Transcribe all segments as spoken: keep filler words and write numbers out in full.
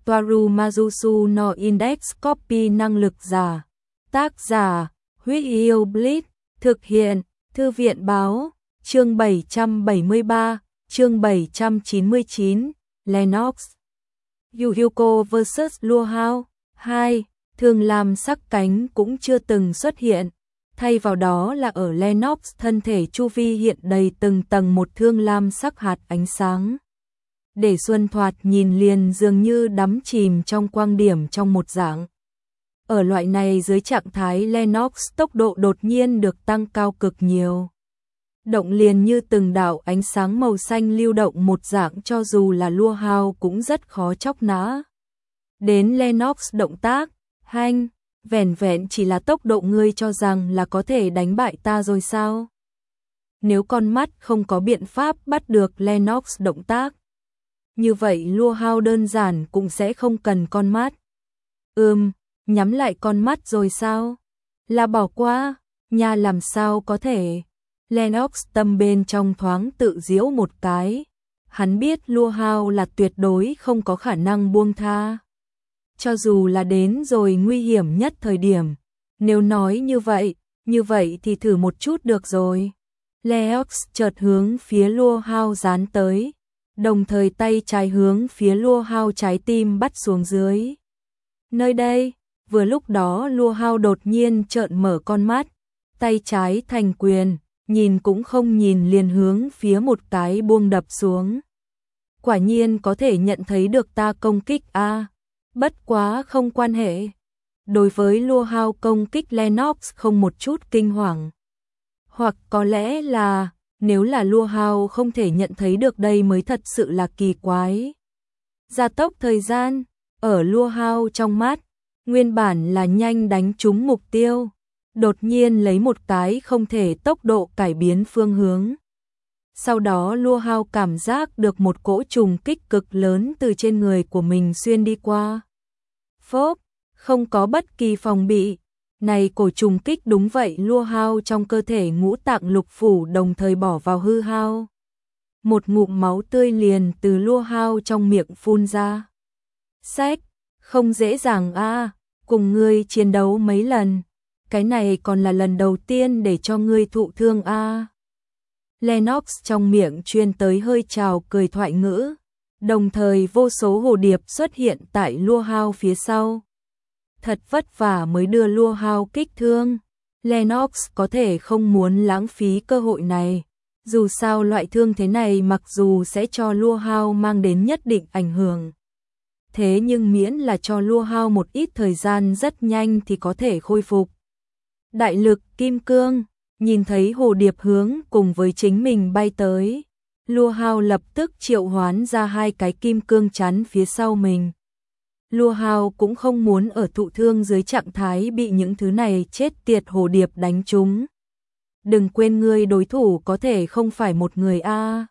Toaru Majusu no Index Copy năng lực giả. Tác giả, Huyết Yêu Blitz. Thực hiện, Thư viện Báo. Chương bảy trăm bảy mươi ba, chương bảy trăm chín mươi chín, Lennox. Yuuko versus Lua Hao. hai. Thương lam sắc cánh cũng chưa từng xuất hiện. Thay vào đó là ở Lennox thân thể chu vi hiện đầy từng tầng một thương lam sắc hạt ánh sáng. Để Xuân thoạt nhìn liền dường như đắm chìm trong quang điểm trong một dạng. Ở loại này dưới trạng thái Lennox tốc độ đột nhiên được tăng cao cực nhiều. Động liền như từng đạo ánh sáng màu xanh lưu động một dạng, cho dù là Lua Hao cũng rất khó chóc nã. Đến Lennox động tác, hanh, vẻn vẹn chỉ là tốc độ ngươi cho rằng là có thể đánh bại ta rồi sao? Nếu con mắt không có biện pháp bắt được Lennox động tác, như vậy Lua Hao đơn giản cũng sẽ không cần con mắt. Ừm, nhắm lại con mắt rồi sao? Là bỏ qua, nha làm sao có thể? Lennox tâm bên trong thoáng tự giễu một cái. Hắn biết Lua Hao là tuyệt đối không có khả năng buông tha. Cho dù là đến rồi nguy hiểm nhất thời điểm. Nếu nói như vậy, như vậy thì thử một chút được rồi. Lennox chợt hướng phía Lua Hao dán tới. Đồng thời tay trái hướng phía Lua Hao trái tim bắt xuống dưới. Nơi đây, vừa lúc đó Lua Hao đột nhiên trợn mở con mắt. Tay trái thành quyền, nhìn cũng không nhìn liền hướng phía một cái buông đập xuống. Quả nhiên có thể nhận thấy được ta công kích a. À, bất quá không quan hệ. Đối với Lua Hao công kích Lennox không một chút kinh hoàng. Hoặc có lẽ là, nếu là Lua Hao không thể nhận thấy được đây mới thật sự là kỳ quái. Gia tốc thời gian, ở Lua Hao trong mắt, nguyên bản là nhanh đánh trúng mục tiêu. Đột nhiên lấy một cái không thể tốc độ cải biến phương hướng. Sau đó Lua Hao cảm giác được một cỗ trùng kích cực lớn từ trên người của mình xuyên đi qua. Phốp, không có bất kỳ phòng bị. Này cổ trùng kích đúng vậy Lua Hao trong cơ thể ngũ tạng lục phủ đồng thời bỏ vào hư hao. Một ngụm máu tươi liền từ Lua Hao trong miệng phun ra. Sách, không dễ dàng a, à, cùng ngươi chiến đấu mấy lần. Cái này còn là lần đầu tiên để cho ngươi thụ thương a. À. Lennox trong miệng truyền tới hơi trào cười thoại ngữ, đồng thời vô số hồ điệp xuất hiện tại Lua Hao phía sau. Thật vất vả mới đưa Lua Hao kích thương. Lennox có thể không muốn lãng phí cơ hội này. Dù sao loại thương thế này mặc dù sẽ cho Lua Hao mang đến nhất định ảnh hưởng. Thế nhưng miễn là cho Lua Hao một ít thời gian rất nhanh thì có thể khôi phục. Đại lực kim cương, nhìn thấy hồ điệp hướng cùng với chính mình bay tới. Lua Hao lập tức triệu hoán ra hai cái kim cương chắn phía sau mình. Lua Hao cũng không muốn ở thụ thương dưới trạng thái bị những thứ này chết tiệt hồ điệp đánh trúng. Đừng quên ngươi đối thủ có thể không phải một người a. À.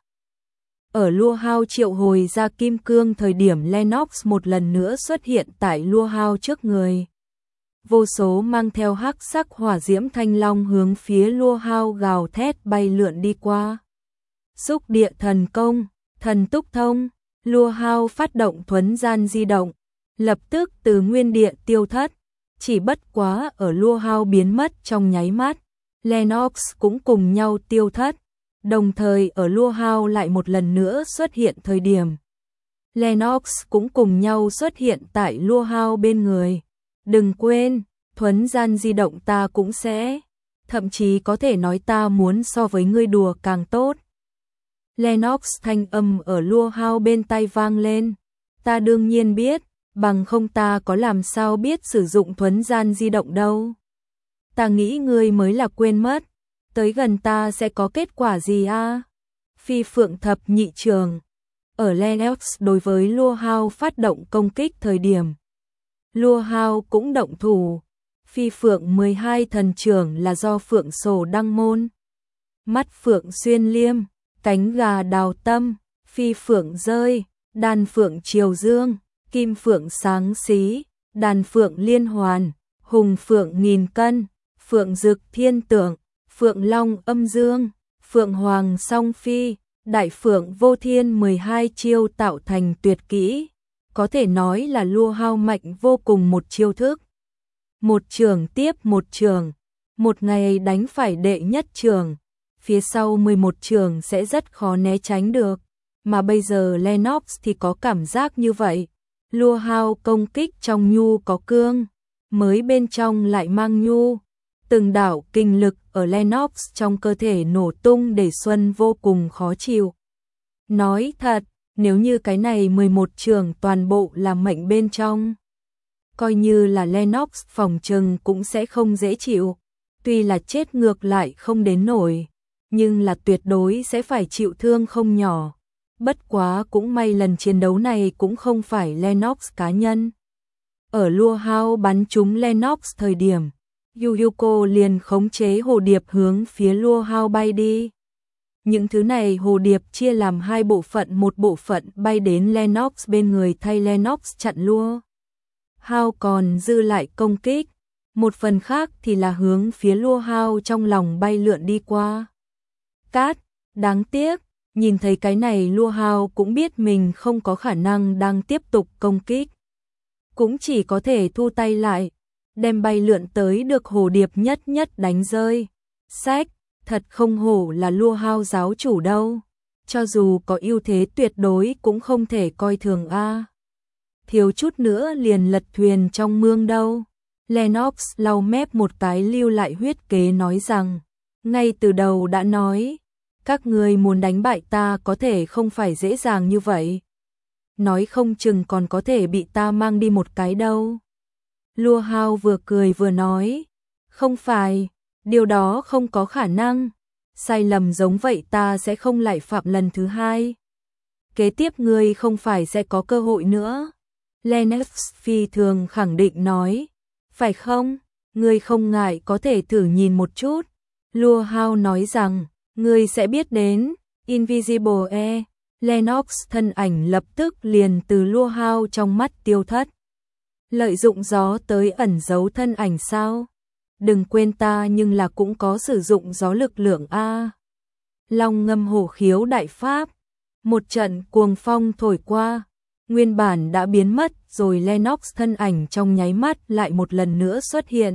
Ở Lua Hao triệu hồi ra kim cương thời điểm Lennox một lần nữa xuất hiện tại Lua Hao trước người. Vô số mang theo hắc sắc hỏa diễm thanh long hướng phía Lua Hao gào thét bay lượn đi qua. Xúc địa thần công, thần túc thông, Lua Hao phát động thuấn gian di động, lập tức từ nguyên địa tiêu thất. Chỉ bất quá ở Lua Hao biến mất trong nháy mắt, Lennox cũng cùng nhau tiêu thất. Đồng thời ở Lua Hao lại một lần nữa xuất hiện thời điểm, Lennox cũng cùng nhau xuất hiện tại Lua Hao bên người. Đừng quên, thuấn gian di động ta cũng sẽ, thậm chí có thể nói ta muốn so với ngươi đùa càng tốt. Lennox thanh âm ở Lua Hao bên tai vang lên. Ta đương nhiên biết, bằng không ta có làm sao biết sử dụng thuấn gian di động đâu. Ta nghĩ ngươi mới là quên mất, tới gần ta sẽ có kết quả gì a? À? Phi phượng thập nhị trường. Ở Lennox đối với Lua Hao phát động công kích thời điểm, Lua Hao cũng động thủ. Phi phượng mười hai thần trưởng là do phượng sổ đăng môn. Mắt phượng xuyên liêm, cánh gà đào tâm, phi phượng rơi, đàn phượng triều dương, kim phượng sáng xí, đàn phượng liên hoàn, hùng phượng nghìn cân, phượng dực thiên tượng, phượng long âm dương, phượng hoàng song phi, đại phượng vô thiên mười hai chiêu tạo thành tuyệt kỹ. có thể nói là Lua Hao mạnh vô cùng một chiêu thức. Một trường tiếp một trường, một ngày đánh phải đệ nhất trường, phía sau mười một trường sẽ rất khó né tránh được, mà bây giờ Lennox thì có cảm giác như vậy. Lua Hao công kích trong nhu có cương, mới bên trong lại mang nhu. Từng đạo kinh lực ở Lennox trong cơ thể nổ tung để Xuân vô cùng khó chịu. Nói thật, nếu như cái này mười một trường toàn bộ là mệnh bên trong, coi như là Lennox phòng trừng cũng sẽ không dễ chịu. Tuy là chết ngược lại không đến nổi, nhưng là tuyệt đối sẽ phải chịu thương không nhỏ. Bất quá cũng may lần chiến đấu này cũng không phải Lennox cá nhân. Ở Lua Hao bắn trúng Lennox thời điểm, Yuyuko liền khống chế hồ điệp hướng phía Lua Hao bay đi. Những thứ này hồ điệp chia làm hai bộ phận, một bộ phận bay đến Lennox bên người thay Lennox chặn Lua Hao còn dư lại công kích, một phần khác thì là hướng phía Lua Hao trong lòng bay lượn đi qua. Cát, đáng tiếc, nhìn thấy cái này Lua Hao cũng biết mình không có khả năng đang tiếp tục công kích. Cũng chỉ có thể thu tay lại, đem bay lượn tới được hồ điệp nhất nhất đánh rơi. Sách, thật không hổ là Lua Hao giáo chủ đâu, cho dù có ưu thế tuyệt đối cũng không thể coi thường a. Thiếu chút nữa liền lật thuyền trong mương đâu. Lennox lau mép một cái lưu lại huyết kế nói rằng, ngay từ đầu đã nói, các ngươi muốn đánh bại ta có thể không phải dễ dàng như vậy. Nói không chừng còn có thể bị ta mang đi một cái đâu. Lua Hao vừa cười vừa nói, không phải, điều đó không có khả năng. Sai lầm giống vậy ta sẽ không lại phạm lần thứ hai. Kế tiếp ngươi không phải sẽ có cơ hội nữa. Lennox phi thường khẳng định nói, phải không? Ngươi không ngại có thể thử nhìn một chút. Lua Hao nói rằng, ngươi sẽ biết đến. Invisible E. Lennox thân ảnh lập tức liền từ Lua Hao trong mắt tiêu thất. Lợi dụng gió tới ẩn giấu thân ảnh sao? Đừng quên ta nhưng là cũng có sử dụng gió lực lượng a. Long ngâm hổ khiếu đại pháp, một trận cuồng phong thổi qua, nguyên bản đã biến mất rồi Lennox thân ảnh trong nháy mắt lại một lần nữa xuất hiện.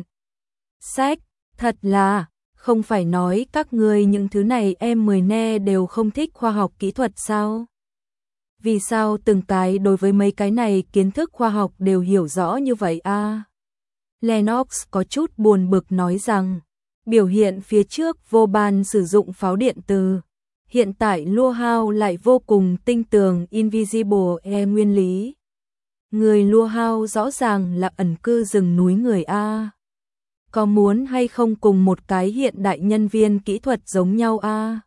Sách, thật là, không phải nói các ngươi những thứ này em mười ne đều không thích khoa học kỹ thuật sao? Vì sao từng cái đối với mấy cái này kiến thức khoa học đều hiểu rõ như vậy a? À? Lennox có chút buồn bực nói rằng, biểu hiện phía trước vô ban sử dụng pháo điện từ, hiện tại Lua Hao lại vô cùng tinh tường Invisible E nguyên lý. Người Lua Hao rõ ràng là ẩn cư rừng núi người a. Có muốn hay không cùng một cái hiện đại nhân viên kỹ thuật giống nhau a?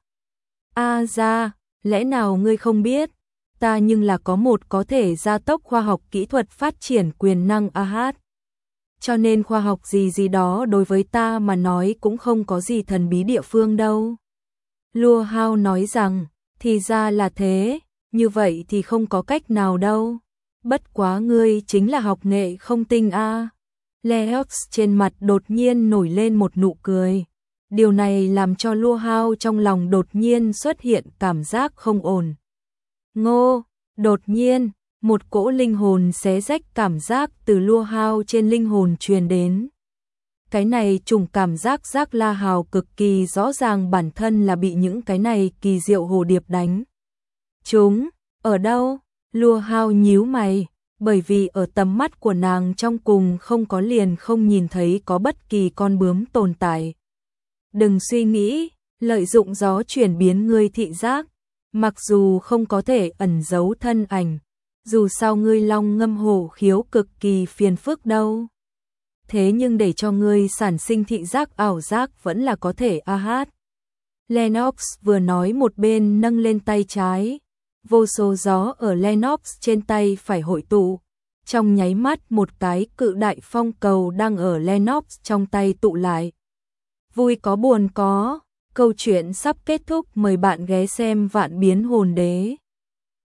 A ra, lẽ nào ngươi không biết? Ta nhưng là có một có thể gia tốc khoa học kỹ thuật phát triển quyền năng a hát. Cho nên khoa học gì gì đó đối với ta mà nói cũng không có gì thần bí địa phương đâu. Lua Hao nói rằng, thì ra là thế, như vậy thì không có cách nào đâu. Bất quá ngươi chính là học nghệ không tinh a. À. Lennox trên mặt đột nhiên nổi lên một nụ cười. Điều này làm cho Lua Hao trong lòng đột nhiên xuất hiện cảm giác không ổn. Ngô, đột nhiên, một cỗ linh hồn xé rách cảm giác từ Lua Hao trên linh hồn truyền đến. Cái này trùng cảm giác giác La Hào cực kỳ rõ ràng bản thân là bị những cái này kỳ diệu hồ điệp đánh. Chúng, ở đâu? Lua Hao nhíu mày, bởi vì ở tầm mắt của nàng trong cùng không có liền không nhìn thấy có bất kỳ con bướm tồn tại. Đừng suy nghĩ, lợi dụng gió chuyển biến ngươi thị giác, mặc dù không có thể ẩn giấu thân ảnh, dù sao ngươi long ngâm hổ khiếu cực kỳ phiền phức đâu. Thế nhưng để cho ngươi sản sinh thị giác ảo giác vẫn là có thể a hát. Lennox vừa nói một bên nâng lên tay trái, vô số gió ở Lennox trên tay phải hội tụ. Trong nháy mắt một cái cự đại phong cầu đang ở Lennox trong tay tụ lại. Vui có buồn có, câu chuyện sắp kết thúc, mời bạn ghé xem Vạn Biến Hồn Đế.